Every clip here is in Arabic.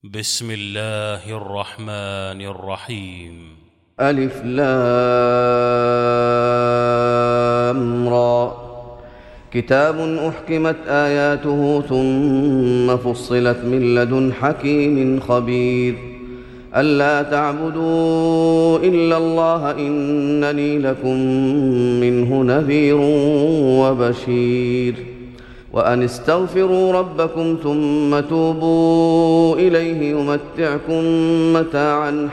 بسم الله الرحمن الرحيم. ألف لام را. كتاب أحكمت آياته ثم فصلت من لدن حكيم خبير. ألا تعبدوا إلا الله إنني لكم منه نذير وبشير. وأن استغفروا ربكم ثم توبوا إليه يمتعكم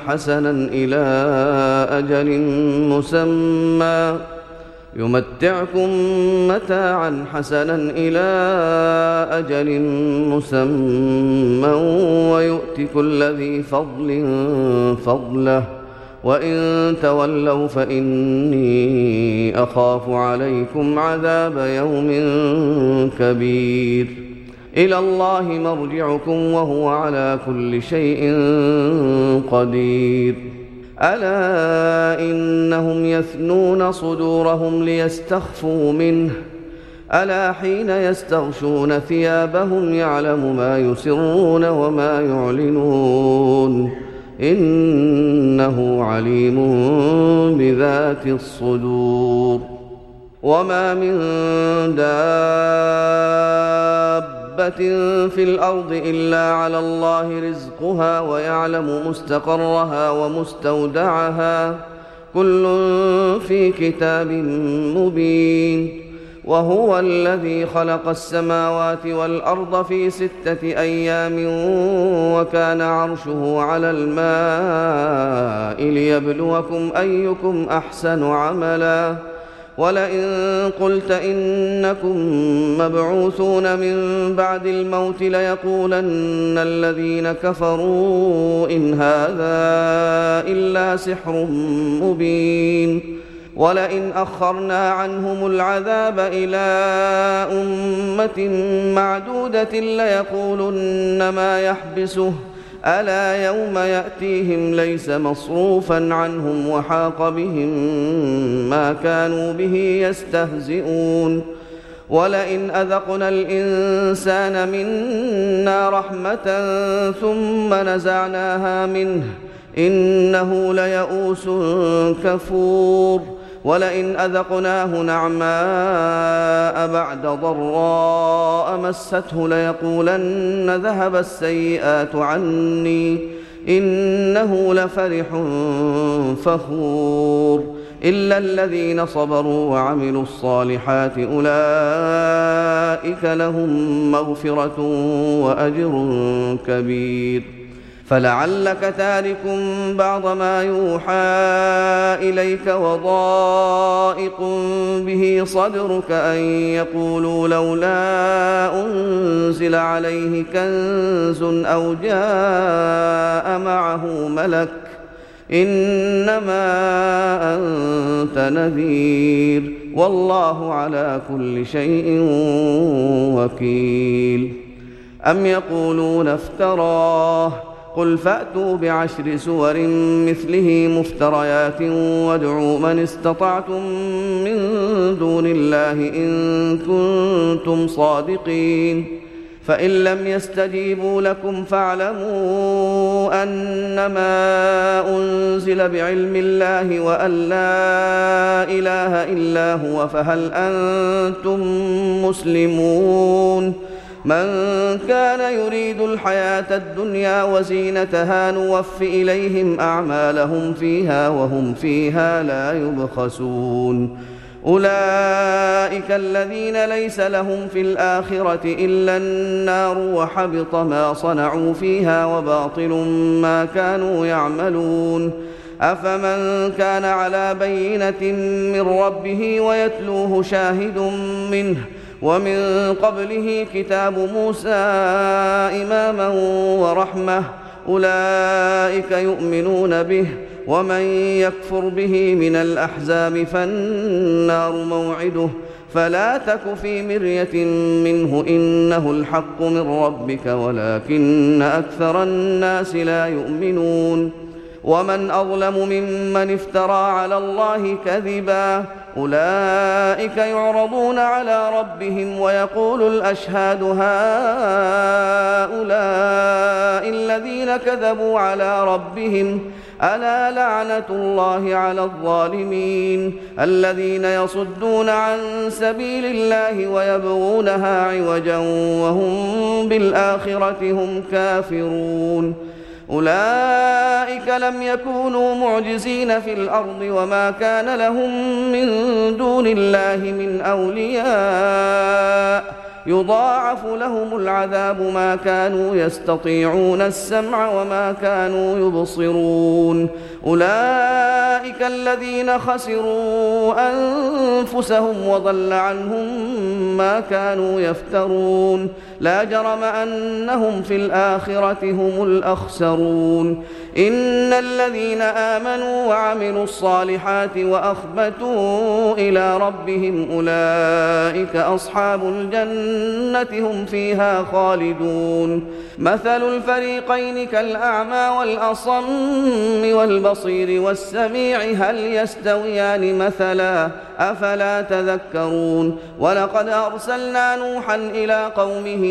متاعا حسنا إلى أجل مسمى ويؤت كل ذي فضل فضله، وإن تولوا فإني أخاف عليكم عذاب يوم كبير. إلى الله مرجعكم وهو على كل شيء قدير. ألا إنهم يثنون صدورهم ليستخفوا منه، ألا حين يستغشون ثيابهم يعلم ما يسرون وما يعلنون، إنه عليم بذات الصدور. وما من دابة في الأرض إلا على الله رزقها ويعلم مستقرها ومستودعها، كل في كتاب مبين. وهو الذي خلق السماوات والأرض في 6 أيام وكان عرشه على الماء ليبلوكم أيكم أحسن عملا. ولئن قلت إنكم مبعوثون من بعد الموت ليقولن الذين كفروا إن هذا إلا سحر مبين. ولئن أخرنا عنهم العذاب إلى أمة معدودة ليقولن ما يحبسه، ألا يوم يأتيهم ليس مصروفا عنهم وحاق بهم ما كانوا به يستهزئون. ولئن أذقنا الإنسان منا رحمة ثم نزعناها منه إنه ليئوس كفور. ولئن أذقناه نعماء بعد ضراء مسته ليقولن ذهب السيئات عني إنه لفرح فخور. إلا الذين صبروا وعملوا الصالحات أولئك لهم مغفرة وأجر كبير. فلعلك تارك بعض ما يوحى إليك وضائق به صدرك أن يقولوا لولا أنزل عليه كنز أو جاء معه ملك، إنما أنت نذير والله على كل شيء وكيل. أم يقولون افتراه، قل فأتوا ب10 سور مثله مفتريات وادعوا من استطعتم من دون الله إن كنتم صادقين. فإن لم يستجيبوا لكم فاعلموا أنما أنزل بعلم الله وأن لا إله إلا هو، فهل أنتم مسلمون؟ من كان يريد الحياة الدنيا وزينتها نوف إليهم أعمالهم فيها وهم فيها لا يبخسون. أولئك الذين ليس لهم في الآخرة إلا النار وحبط ما صنعوا فيها وباطل ما كانوا يعملون. أفمن كان على بينة من ربه ويتلوه شاهد منه ومن قبله كتاب موسى إماما ورحمة، أولئك يؤمنون به، ومن يكفر به من الأحزاب فالنار موعده، فلا تك في مرية منه إنه الحق من ربك ولكن أكثر الناس لا يؤمنون. ومن أظلم ممن افترى على الله كذبا أولئك يعرضون على ربهم ويقول الأشهاد هؤلاء الذين كذبوا على ربهم ألا لعنة الله على الظالمين الذين يصدون عن سبيل الله ويبغونها عوجا وهم بالآخرة هم كافرون أولئك لم يكونوا معجزين في الأرض وما كان لهم من دون الله من أولياء يضاعف لهم العذاب ما كانوا يستطيعون السمع وما كانوا يبصرون أولئك الذين خسروا أنفسهم وضل عنهم ما كانوا يفترون لا جرم أنهم في الآخرة هم الأخسرون إن الذين آمنوا وعملوا الصالحات وأخبتوا إلى ربهم أولئك أصحاب الجنة هم فيها خالدون مثل الفريقين كالأعمى والأصم والبصير والسميع هل يستويان مثلا أفلا تذكرون ولقد أرسلنا نوحا إلى قومه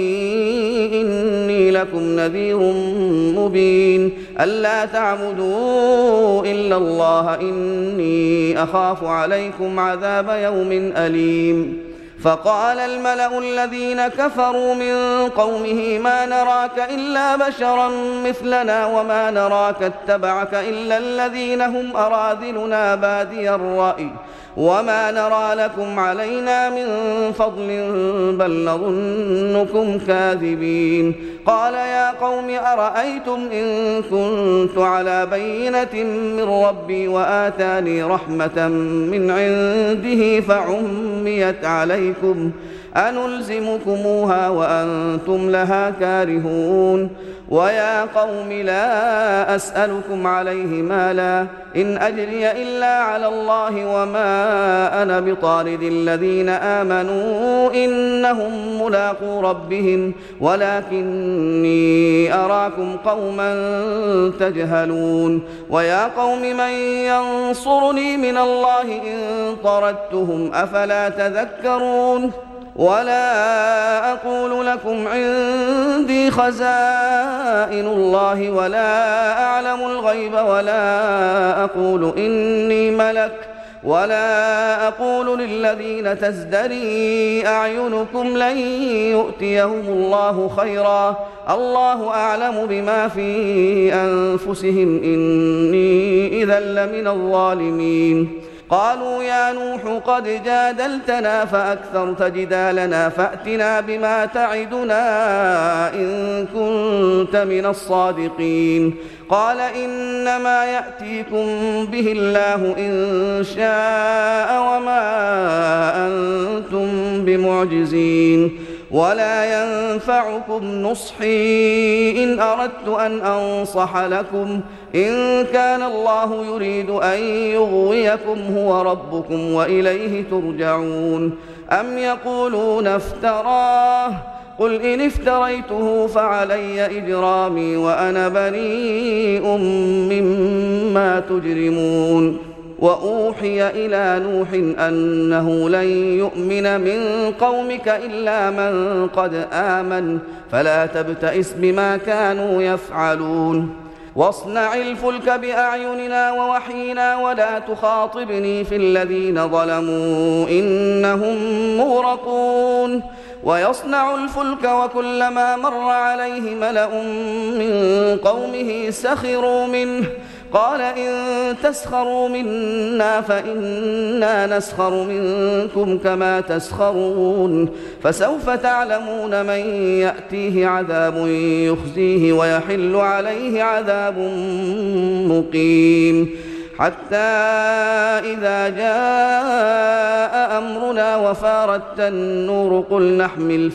إني لكم نذير مبين ألا تعبدوا إلا الله إني أخاف عليكم عذاب يوم أليم فقال الملأ الذين كفروا من قومه ما نراك إلا بشرا مثلنا وما نراك اتبعك إلا الذين هم أراذلنا بادي الرأي وما نرى لكم علينا من فضل بل نظنكم كاذبين قال يا قوم أرأيتم إن كنت على بينة من ربي وآتاني رحمة من عنده فعميت عليكم أنلزمكموها وأنتم لها كارهون ويا قوم لا أسألكم عليه مالا إن أجري إلا على الله وما أنا بطارد الذين آمنوا إنهم ملاقو ربهم ولكني أراكم قوما تجهلون ويا قوم من ينصرني من الله إن طردتهم أفلا تذكرون ولا أقول لكم عندي خزائن الله ولا أعلم الغيب ولا أقول إني ملك ولا أقول للذين تزدري أعينكم لن يؤتيهم الله خيرا الله أعلم بما في أنفسهم إني إذا لمن الظالمين قالوا يا نوح قد جادلتنا فأكثرت جدالنا فأتنا بما تعدنا إن كنت من الصادقين قال إنما يأتيكم به الله إن شاء وما أنتم بمعجزين ولا ينفعكم نصحي إن أردت أن أنصح لكم إن كان الله يريد أن يغويكم هو ربكم وإليه ترجعون أم يقولون افتراه قل إن افتريته فعلي إجرامي وأنا بريء مما تجرمون وأوحي إلى نوح أنه لن يؤمن من قومك إلا من قد آمن فلا تبتئس بما كانوا يفعلون واصنع الفلك بأعيننا ووحينا ولا تخاطبني في الذين ظلموا إنهم مغرقون ويصنع الفلك وكلما مر عليه ملأ من قومه سخروا منه قال إن تسخروا منا فإنا نسخر منكم كما تسخرون فسوف تعلمون من يأتيه عذاب يخزيه ويحل عليه عذاب مقيم حتى إذا جاء أمرنا وفارت النور قل نحمل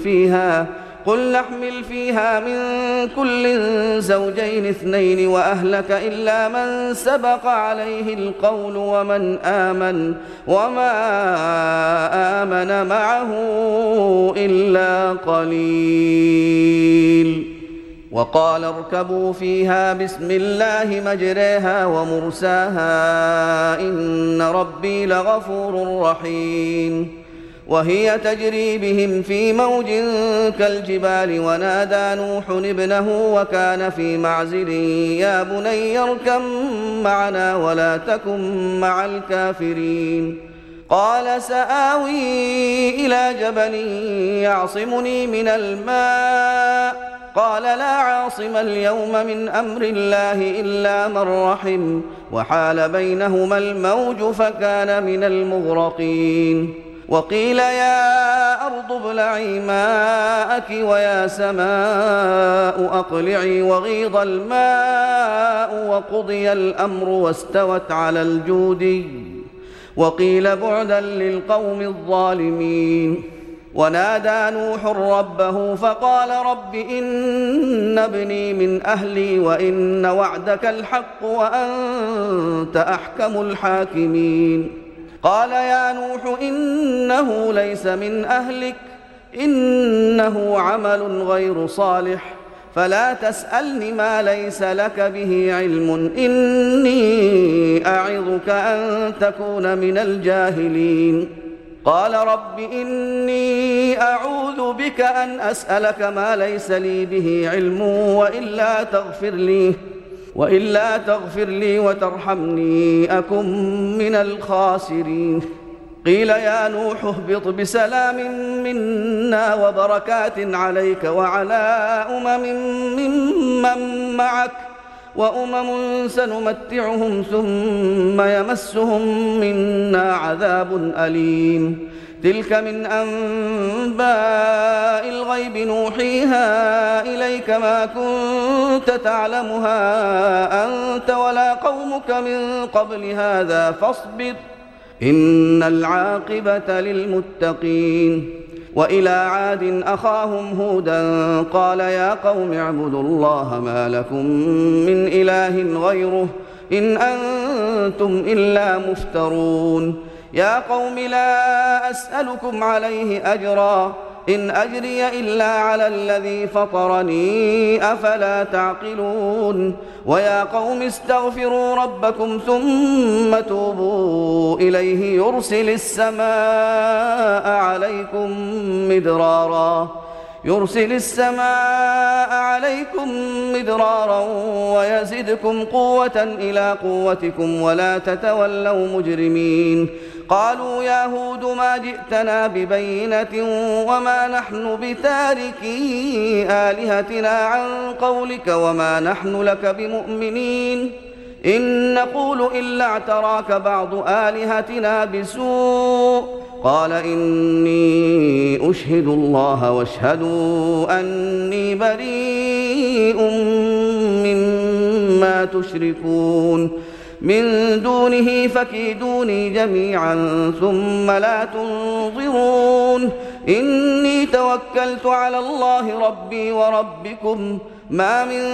فيها من كل زوجين اثنين وأهلك إلا من سبق عليه القول ومن آمن وما آمن معه إلا قليل وقال اركبوا فيها بسم الله مجريها ومرساها إن ربي لغفور رحيم. وهي تجري بهم في موج كالجبال ونادى نوح ابنه وكان في معزل يا بني اركب معنا ولا تكن مع الكافرين. قال سآوي إلى جبل يعصمني من الماء قال لا عاصم اليوم من أمر الله إلا من رحم وحال بينهما الموج فكان من المغرقين. وقيل يا أرض ابلعي ماءك ويا سماء أقلعي وغيض الماء وقضي الأمر واستوت على الجودي وقيل بعدا للقوم الظالمين. ونادى نوح ربه فقال رب إن ابني من أهلي وإن وعدك الحق وأنت أحكم الحاكمين. قال يا نوح إنه ليس من أهلك إنه عمل غير صالح فلا تسألني ما ليس لك به علم إني أعظك أن تكون من الجاهلين. قال رب إني أعوذ بك أن أسألك ما ليس لي به علم وإلا تغفر لي وترحمني أكن من الخاسرين. قيل يا نوح اهبط بسلام منا وبركات عليك وعلى ممن معك وأمم سنمتعهم ثم يمسهم منا عذاب أليم. تلك من أنباء الغيب نوحيها إليك ما كنت تعلمها أنت ولا قومك من قبل هذا فاصبر إن العاقبة للمتقين. وإلى عاد أخاهم هودا قال يا قوم اعبدوا الله ما لكم من إله غيره إن أنتم إلا مفترون. يا قوم لا أسألكم عليه أجرا إن أجري إلا على الذي فطرني أفلا تعقلون. ويا قوم استغفروا ربكم ثم توبوا إليه يرسل السماء عليكم مدرارا ويزدكم قوة إلى قوتكم ولا تتولوا مجرمين. قالوا يا هود ما جئتنا ببينة وما نحن بتاركي آلهتنا عن قولك وما نحن لك بمؤمنين إن نقول إلا اعتراك بعض آلهتنا بسوء. قال إني أشهد الله واشهدوا أني بريء مما تشركون من دونه فكيدوني جميعا ثم لا تنظرون. إني توكلت على الله ربي وربكم ما من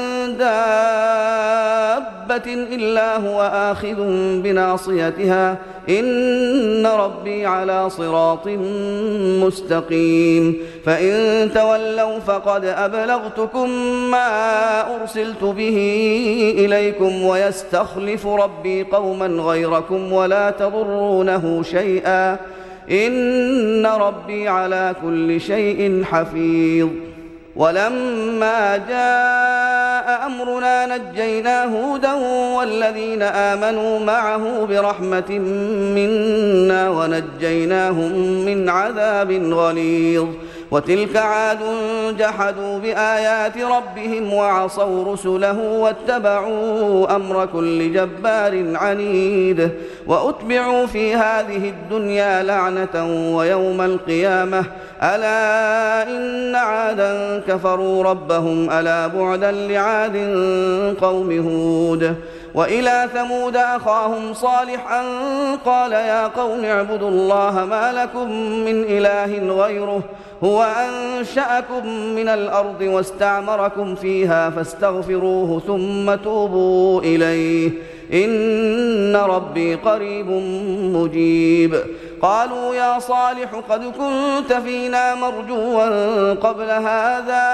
دابة إلا هو آخذ بناصيتها إن ربي على صراط مستقيم. فإن تولوا فقد أبلغتكم ما أرسلت به إليكم ويستخلف ربي قوما غيركم ولا تضرونه شيئا إن ربي على كل شيء حفيظ. ولما جاء أمرنا نجينا هودا والذين آمنوا معه برحمة منا ونجيناهم من عذاب غليظ. وتلك عاد جحدوا بآيات ربهم وعصوا رسله واتبعوا أمر كل جبار عنيد. وأتبعوا في هذه الدنيا لعنة ويوم القيامة ألا إن عادا كفروا ربهم ألا بعدا لعاد قوم هود. وإلى ثمود أخاهم صالحا قال يا قوم اعبدوا الله ما لكم من إله غيره هو أنشأكم من الأرض واستعمركم فيها فاستغفروه ثم توبوا إليه إن ربي قريب مجيب. قالوا يا صالح قد كنت فينا مرجوا قبل هذا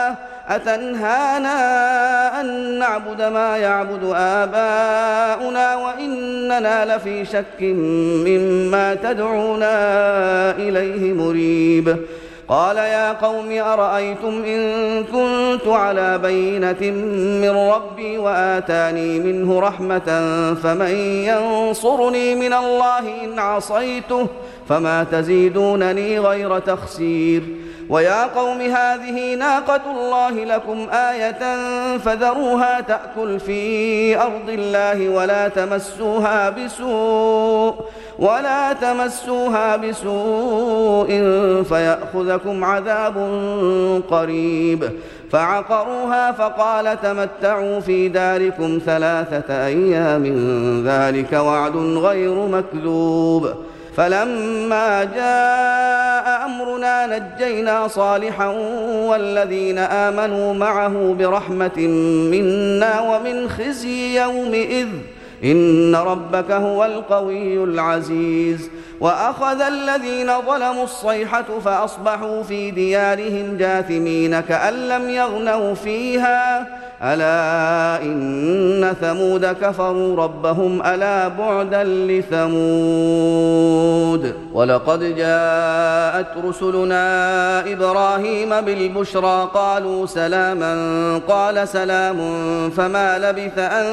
أتنهانا أن نعبد ما يعبد آباؤنا وإننا لفي شك مما تدعونا إليه مريب. قال يا قوم أرأيتم إن كنت على بينة من ربي وآتاني منه رحمة فمن ينصرني من الله إن عصيته فما تزيدونني غير تخسير. ويا قوم هذه ناقة الله لكم آية فذروها تأكل في أرض الله ولا تمسوها بسوء فيأخذكم عذاب قريب. فعقروها فقال تمتعوا في داركم 3 أيام ذلك وعد غير مكذوب. فلما جاء أمرنا نجينا صالحا والذين آمنوا معه برحمة منا ومن خزي يومئذ إن ربك هو القوي العزيز. وأخذ الذين ظلموا الصيحة فأصبحوا في ديارهم جاثمين كأن لم يغنوا فيها ألا إن ثمود كفروا ربهم ألا بعدا لثمود. ولقد جاءت رسلنا إبراهيم بالبشرى قالوا سلاما قال سلام فما لبث أن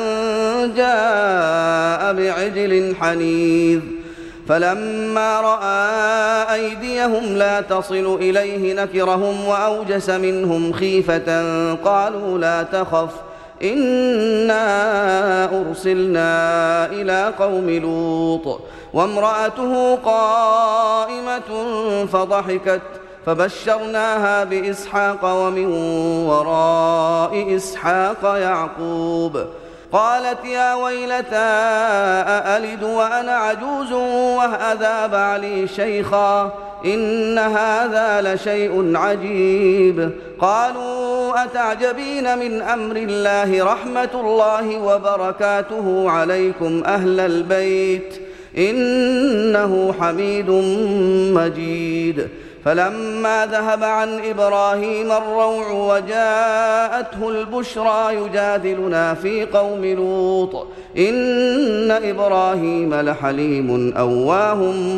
جاء بعجل حنيذ. فلما رأى أيديهم لا تصل إليه نكرهم وأوجس منهم خيفة قالوا لا تخف إنا أرسلنا إلى قوم لوط وامرأته قائمة فضحكت فبشرناها بإسحاق ومن وراء إسحاق يعقوب. قالت يا ويلتى أألد وأنا عجوز وهذا بعلي شيخا إن هذا لشيء عجيب. قالوا أتعجبين من أمر الله رحمة الله وبركاته عليكم أهل البيت إنه حميد مجيد. فلما ذهب عن إبراهيم الروع وجاءته البشرى يجادلنا في قوم لوط إن إبراهيم لحليم أواه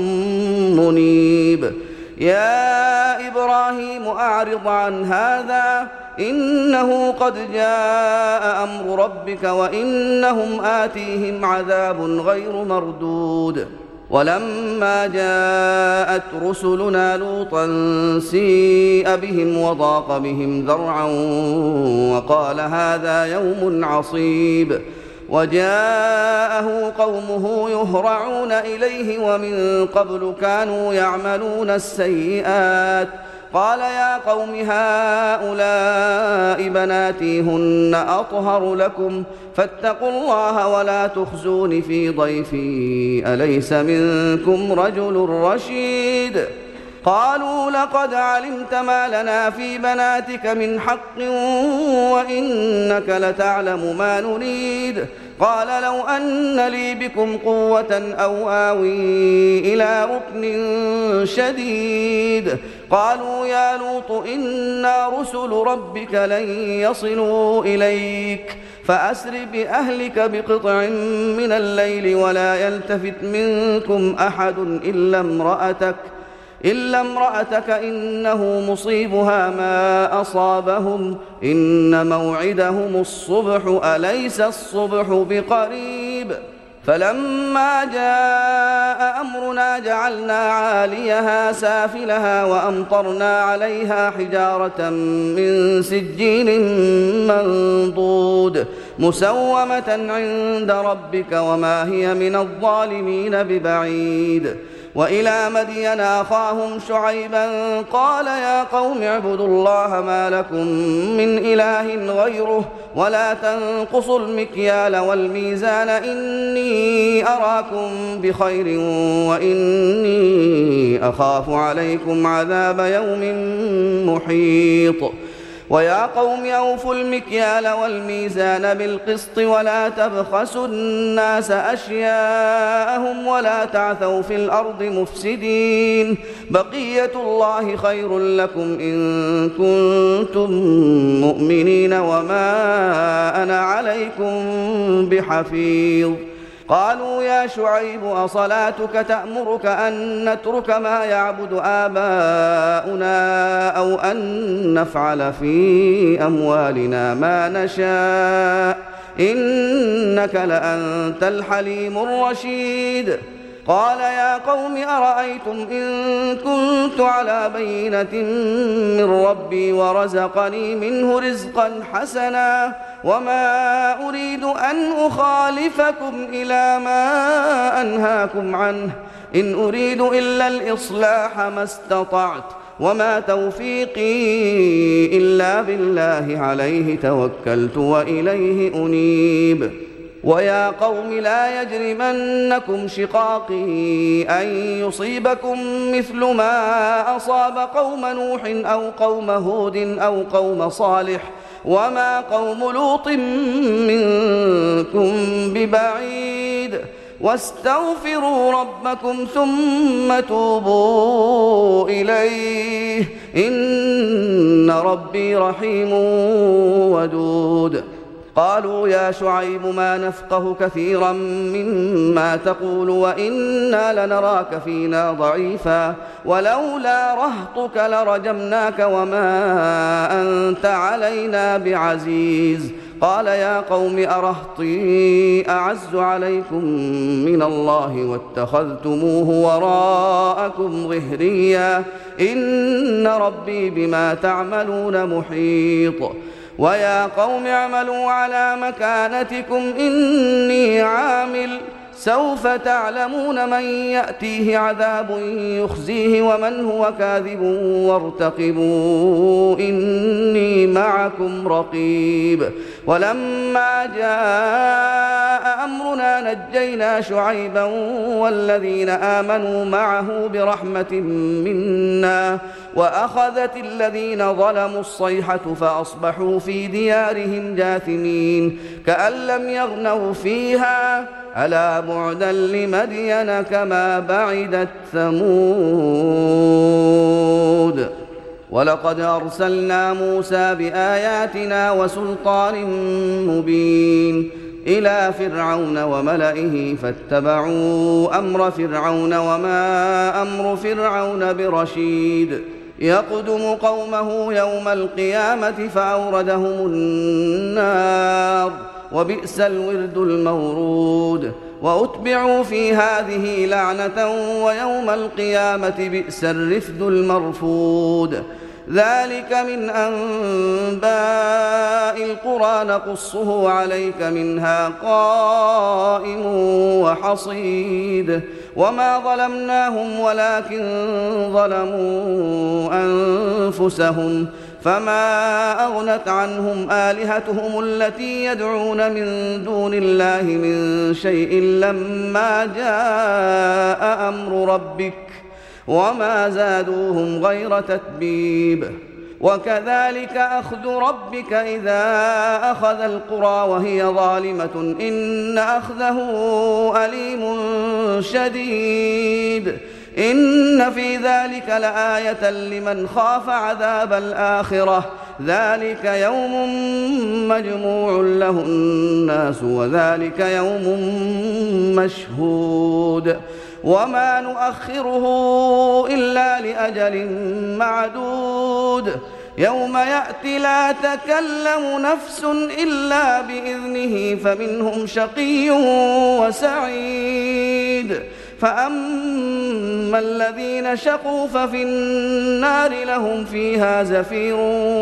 منيب. يا إبراهيم أعرض عن هذا إنه قد جاء أمر ربك وإنهم آتيهم عذاب غير مردود. ولما جاءت رسلنا لوطا سيء بهم وضاق بهم ذرعا وقال هذا يوم عصيب. وجاءه قومه يهرعون إليه ومن قبل كانوا يعملون السيئات. قال يا قوم هؤلاء بناتي هن أطهر لكم فاتقوا الله ولا تخزون في ضيفي أليس منكم رجل رشيد. قالوا لقد علمت ما لنا في بناتك من حق وإنك لتعلم ما نريد. قال لو أن لي بكم قوة أو آوي إلى ركن شديد. قالوا يا لوط إنا رسل ربك لن يصلوا إليك فأسر بأهلك بقطع من الليل ولا يلتفت منكم أحد إلا امرأتك إنه مصيبها ما أصابهم إن موعدهم الصبح أليس الصبح بقريب. فلما جاء أمرنا جعلنا عاليها سافلها وأمطرنا عليها حجارة من سجيل منضود مسومة عند ربك وما هي من الظالمين ببعيد. وإلى مدين أخاهم شعيبا قال يا قوم اعبدوا الله ما لكم من إله غيره ولا تنقصوا المكيال والميزان إني أراكم بخير وإني أخاف عليكم عذاب يوم محيط. ويا قوم أوفوا المكيال والميزان بالقسط ولا تبخسوا الناس أشياءهم ولا تعثوا في الأرض مفسدين بقية الله خير لكم إن كنتم مؤمنين وما أنا عليكم بحفيظ قالوا يا شعيب أصلاتك تأمرك أن نترك ما يعبد آباؤنا أو أن نفعل في أموالنا ما نشاء إنك لأنت الحليم الرشيد قال يا قوم أرأيتم إن كنت على بينة من ربي ورزقني منه رزقا حسنا وما أريد أن أخالفكم إلى ما أنهاكم عنه إن أريد إلا الإصلاح ما استطعت وما توفيقي إلا بالله عليه توكلت وإليه أنيب ويا قوم لا يجرمنكم شقاقي أن يصيبكم مثل ما أصاب قوم نوح أو قوم هود أو قوم صالح وما قوم لوط منكم ببعيد واستغفروا ربكم ثم توبوا إليه إن ربي رحيم ودود قالوا يا شعيب ما نفقه كثيرا مما تقول وإنا لنراك فينا ضعيفا ولولا رهطك لرجمناك وما أنت علينا بعزيز قال يا قوم أرهطي أعز عليكم من الله واتخذتموه وراءكم ظهريا إن ربي بما تعملون محيط ويا قوم اعملوا على مكانتكم إني عامل سوف تعلمون من يأتيه عذاب يخزيه ومن هو كاذب وارتقبوا إني معكم رقيب ولما جاء أمرنا نجينا شعيبا والذين آمنوا معه برحمة منا وأخذت الذين ظلموا الصيحة فأصبحوا في ديارهم جاثمين كأن لم يغنوا فيها ألا بعدا لمدين كما بعدت ثمود ولقد أرسلنا موسى بآياتنا وسلطان مبين إلى فرعون وملئه فاتبعوا أمر فرعون وما أمر فرعون برشيد يقدم قومه يوم القيامة فأوردهم النار وبئس الورد المورود وأتبعوا في هذه لعنة ويوم القيامة بئس الرفد المرفود ذلك من أنباء القرى نقصه عليك منها قائم وحصيد وما ظلمناهم ولكن ظلموا أنفسهم فما أغنت عنهم آلهتهم التي يدعون من دون الله من شيء لما جاء أمر ربك وما زادوهم غير تتبيب وكذلك أخذ ربك إذا أخذ القرى وهي ظالمة إن أخذه أليم شديد إن في ذلك لآية لمن خاف عذاب الآخرة ذلك يوم مجموع له الناس وذلك يوم مشهود وما نؤخره إلا لأجل معدود يوم يأتي لا تكلم نفس إلا بإذنه فمنهم شقي وسعيد فأما الذين شقوا ففي النار لهم فيها زفير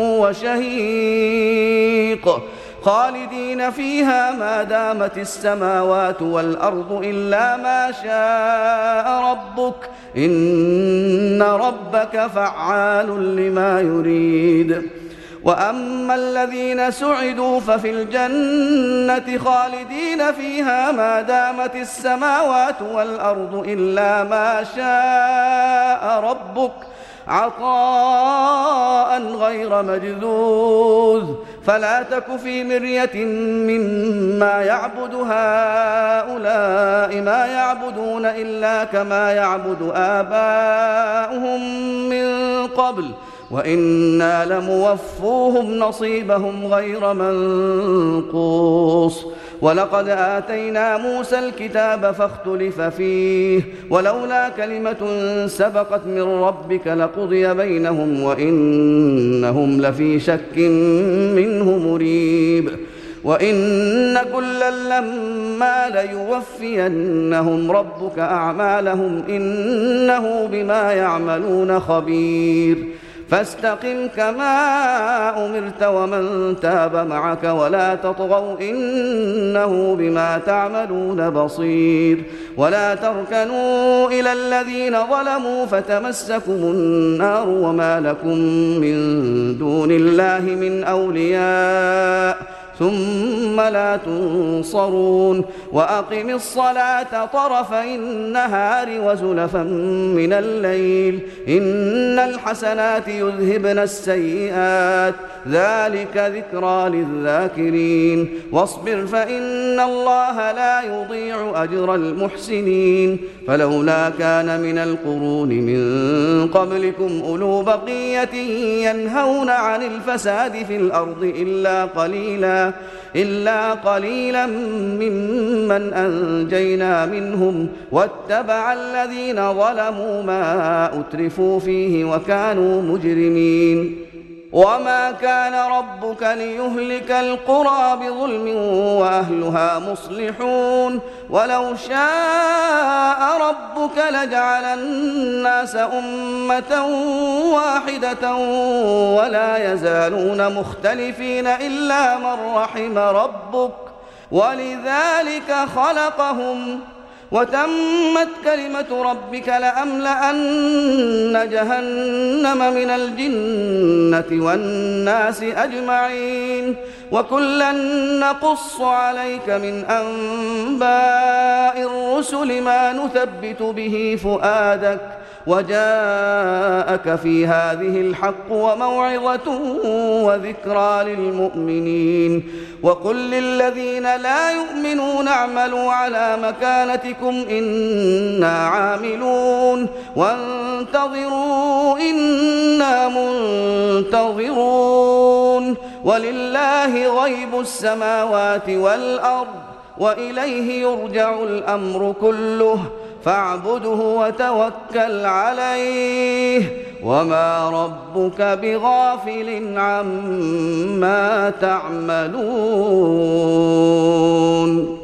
وشهيق خالدين فيها ما دامت السماوات والأرض إلا ما شاء ربك إن ربك فعال لما يريد وأما الذين سعدوا ففي الجنة خالدين فيها ما دامت السماوات والأرض إلا ما شاء ربك عطاء غير مجذوذ فلا تك في مرية مما يعبد هؤلاء ما يعبدون إلا كما يعبد آباؤهم من قبل وإنا لموفوهم نصيبهم غير منقوص ولقد آتينا موسى الكتاب فاختلف فيه ولولا كلمة سبقت من ربك لقضي بينهم وإنهم لفي شك منه مريب وإن كلا لما ليوفينهم ربك أعمالهم إنه بما يعملون خبير فاستقم كما أمرت ومن تاب معك ولا تطغوا إنه بما تعملون بصير ولا تركنوا إلى الذين ظلموا فتمسكم النار وما لكم من دون الله من أولياء ثم لا تنصرون وأقم الصلاة طرفي النهار وزلفا من الليل إن الحسنات يذهبن السيئات ذلك ذكرى للذاكرين واصبر فإن الله لا يضيع أجر المحسنين فلولا كان من القرون من قبلكم أولو بقية ينهون عن الفساد في الأرض إلا قليلا ممن أنجينا منهم واتبع الذين ظلموا ما أترفوا فيه وكانوا مجرمين وما كان ربك ليهلك القرى بظلم وأهلها مصلحون ولو شاء ربك لجعل الناس أمة واحدة ولا يزالون مختلفين إلا من رحم ربك ولذلك خلقهم وتمت كلمة ربك لأملأن جهنم من الجنة والناس أجمعين وكلا نقص عليك من أنباء الرسل ما نثبت به فؤادك وجاءك في هذه الحق وموعظة وذكرى للمؤمنين وقل للذين لا يؤمنون اعملوا على مكانتكم إنا عاملون وانتظروا إنا منتظرون ولله غيب السماوات والأرض وإليه يرجع الأمر كله فاعبده وتوكل عليه وما ربك بغافل عما تعملون